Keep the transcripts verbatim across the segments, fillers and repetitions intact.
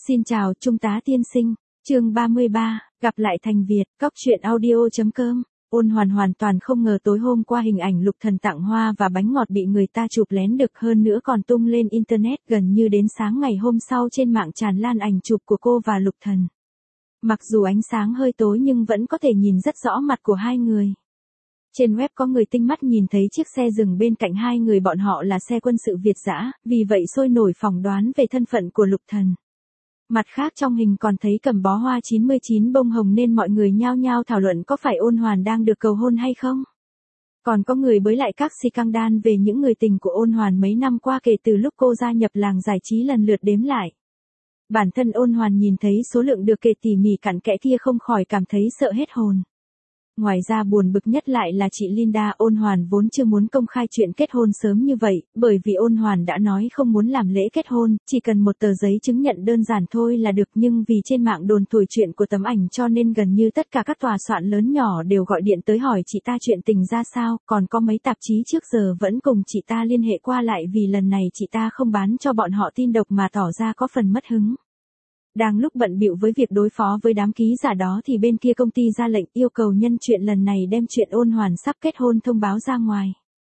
Xin chào Trung tá tiên sinh, chương ba mươi ba, gặp lại Thành Việt, Cóc truyện audio.com. Ôn Hoàn hoàn toàn không ngờ tối hôm qua hình ảnh Lục Thần tặng hoa và bánh ngọt bị người ta chụp lén được, hơn nữa còn tung lên internet, gần như đến sáng ngày hôm sau trên mạng tràn lan ảnh chụp của cô và Lục Thần. Mặc dù ánh sáng hơi tối nhưng vẫn có thể nhìn rất rõ mặt của hai người. Trên web có người tinh mắt nhìn thấy chiếc xe dừng bên cạnh hai người bọn họ là xe quân sự Việt dã, vì vậy sôi nổi phỏng đoán về thân phận của Lục Thần. Mặt khác trong hình còn thấy cầm bó hoa chín mươi chín bông hồng nên mọi người nhao nhao thảo luận có phải Ôn Hoàn đang được cầu hôn hay không. Còn có người bới lại các scandal về những người tình của Ôn Hoàn mấy năm qua kể từ lúc cô gia nhập làng giải trí lần lượt đếm lại. Bản thân Ôn Hoàn nhìn thấy số lượng được kể tỉ mỉ cặn kẽ kia không khỏi cảm thấy sợ hết hồn. Ngoài ra buồn bực nhất lại là chị Linda. Ôn Hoàn vốn chưa muốn công khai chuyện kết hôn sớm như vậy, bởi vì Ôn Hoàn đã nói không muốn làm lễ kết hôn, chỉ cần một tờ giấy chứng nhận đơn giản thôi là được, nhưng vì trên mạng đồn thổi chuyện của tấm ảnh cho nên gần như tất cả các tòa soạn lớn nhỏ đều gọi điện tới hỏi chị ta chuyện tình ra sao, còn có mấy tạp chí trước giờ vẫn cùng chị ta liên hệ qua lại vì lần này chị ta không bán cho bọn họ tin độc mà tỏ ra có phần mất hứng. Đang lúc bận bịu với việc đối phó với đám ký giả đó thì bên kia công ty ra lệnh yêu cầu nhân chuyện lần này đem chuyện Ôn Hoàn sắp kết hôn thông báo ra ngoài.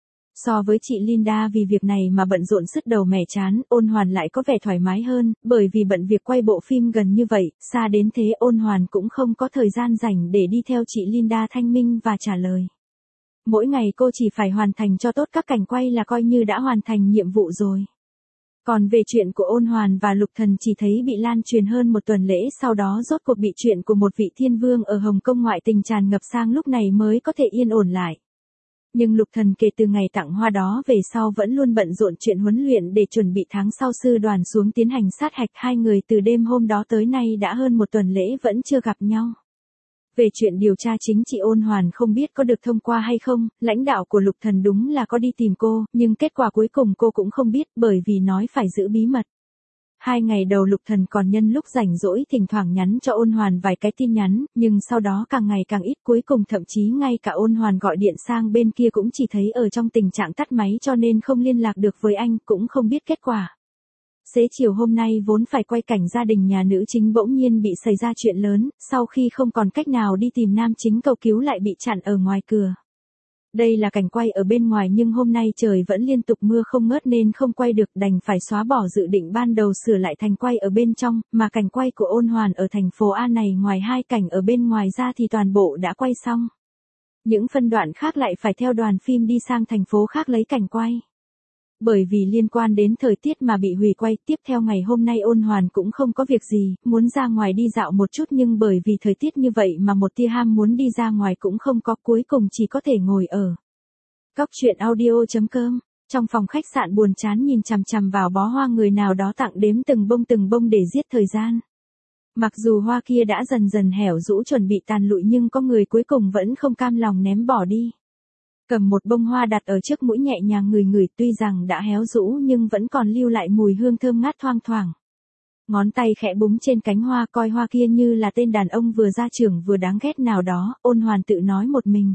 So với chị Linda vì việc này mà bận rộn sứt đầu mẻ chán, Ôn Hoàn lại có vẻ thoải mái hơn, bởi vì bận việc quay bộ phim gần như vậy, xa đến thế Ôn Hoàn cũng không có thời gian rảnh để đi theo chị Linda thanh minh và trả lời. Mỗi ngày cô chỉ phải hoàn thành cho tốt các cảnh quay là coi như đã hoàn thành nhiệm vụ rồi. Còn về chuyện của Ôn Hoàn và Lục Thần chỉ thấy bị lan truyền hơn một tuần lễ sau đó rốt cuộc bị chuyện của một vị thiên vương ở Hồng Kông ngoại tình tràn ngập sang lúc này mới có thể yên ổn lại. Nhưng Lục Thần kể từ ngày tặng hoa đó về sau vẫn luôn bận rộn chuyện huấn luyện để chuẩn bị tháng sau sư đoàn xuống tiến hành sát hạch. Hai người từ đêm hôm đó tới nay đã hơn một tuần lễ vẫn chưa gặp nhau. Về chuyện điều tra chính trị Ôn Hoàn không biết có được thông qua hay không, lãnh đạo của Lục Thần đúng là có đi tìm cô, nhưng kết quả cuối cùng cô cũng không biết bởi vì nói phải giữ bí mật. Hai ngày đầu Lục Thần còn nhân lúc rảnh rỗi thỉnh thoảng nhắn cho Ôn Hoàn vài cái tin nhắn, nhưng sau đó càng ngày càng ít, cuối cùng thậm chí ngay cả Ôn Hoàn gọi điện sang bên kia cũng chỉ thấy ở trong tình trạng tắt máy cho nên không liên lạc được với anh, cũng không biết kết quả. Xế chiều hôm nay vốn phải quay cảnh gia đình nhà nữ chính bỗng nhiên bị xảy ra chuyện lớn, sau khi không còn cách nào đi tìm nam chính cầu cứu lại bị chặn ở ngoài cửa. Đây là cảnh quay ở bên ngoài nhưng hôm nay trời vẫn liên tục mưa không ngớt nên không quay được, đành phải xóa bỏ dự định ban đầu sửa lại thành quay ở bên trong, mà cảnh quay của Ôn Hoàn ở thành phố A này ngoài hai cảnh ở bên ngoài ra thì toàn bộ đã quay xong. Những phân đoạn khác lại phải theo đoàn phim đi sang thành phố khác lấy cảnh quay. Bởi vì liên quan đến thời tiết mà bị hủy quay, tiếp theo ngày hôm nay Ôn Hoàn cũng không có việc gì, muốn ra ngoài đi dạo một chút nhưng bởi vì thời tiết như vậy mà một tia ham muốn đi ra ngoài cũng không có, cuối cùng chỉ có thể ngồi ở Cóc truyện audio.com, trong phòng khách sạn buồn chán nhìn chằm chằm vào bó hoa người nào đó tặng, đếm từng bông từng bông để giết thời gian. Mặc dù hoa kia đã dần dần hẻo rũ chuẩn bị tàn lụi nhưng có người cuối cùng vẫn không cam lòng ném bỏ đi. Cầm một bông hoa đặt ở trước mũi nhẹ nhàng ngửi ngửi, tuy rằng đã héo rũ nhưng vẫn còn lưu lại mùi hương thơm ngát thoang thoảng. Ngón tay khẽ búng trên cánh hoa, coi hoa kia như là tên đàn ông vừa ra trường vừa đáng ghét nào đó. Ôn Hoàn tự nói một mình.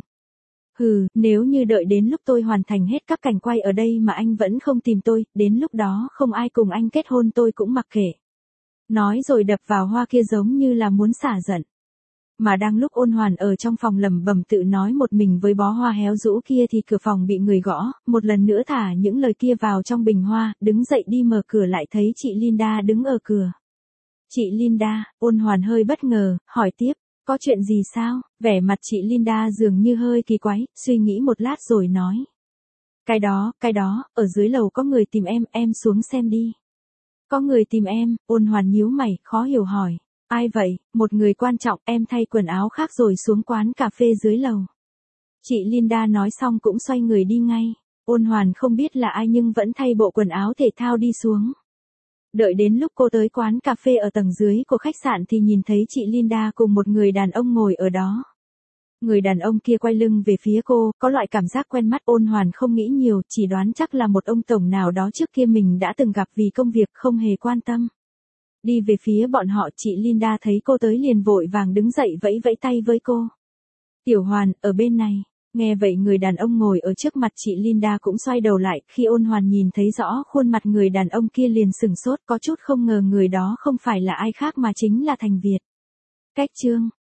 Hừ, nếu như đợi đến lúc tôi hoàn thành hết các cảnh quay ở đây mà anh vẫn không tìm tôi, đến lúc đó không ai cùng anh kết hôn tôi cũng mặc kệ. Nói rồi đập vào hoa kia giống như là muốn xả giận. Mà đang lúc Ôn Hoàn ở trong phòng lẩm bẩm tự nói một mình với bó hoa héo rũ kia thì cửa phòng bị người gõ, một lần nữa thả những lời kia vào trong bình hoa, đứng dậy đi mở cửa lại thấy chị Linda đứng ở cửa. Chị Linda, Ôn Hoàn hơi bất ngờ, hỏi tiếp, có chuyện gì sao? Vẻ mặt chị Linda dường như hơi kỳ quái, suy nghĩ một lát rồi nói. Cái đó, cái đó, ở dưới lầu có người tìm em, em xuống xem đi. Có người tìm em? Ôn Hoàn nhíu mày, khó hiểu hỏi. Ai vậy? Một người quan trọng, em thay quần áo khác rồi xuống quán cà phê dưới lầu. Chị Linda nói xong cũng xoay người đi ngay. Ôn Hoàn không biết là ai nhưng vẫn thay bộ quần áo thể thao đi xuống. Đợi đến lúc cô tới quán cà phê ở tầng dưới của khách sạn thì nhìn thấy chị Linda cùng một người đàn ông ngồi ở đó. Người đàn ông kia quay lưng về phía cô, có loại cảm giác quen mắt. Ôn Hoàn không nghĩ nhiều, chỉ đoán chắc là một ông tổng nào đó trước kia mình đã từng gặp vì công việc, không hề quan tâm. Đi về phía bọn họ, chị Linda thấy cô tới liền vội vàng đứng dậy vẫy vẫy tay với cô. Tiểu Hoàn, ở bên này. Nghe vậy người đàn ông ngồi ở trước mặt chị Linda cũng xoay đầu lại, khi Ôn Hoàn nhìn thấy rõ khuôn mặt người đàn ông kia liền sửng sốt, có chút không ngờ người đó không phải là ai khác mà chính là Thành Việt. Cách chương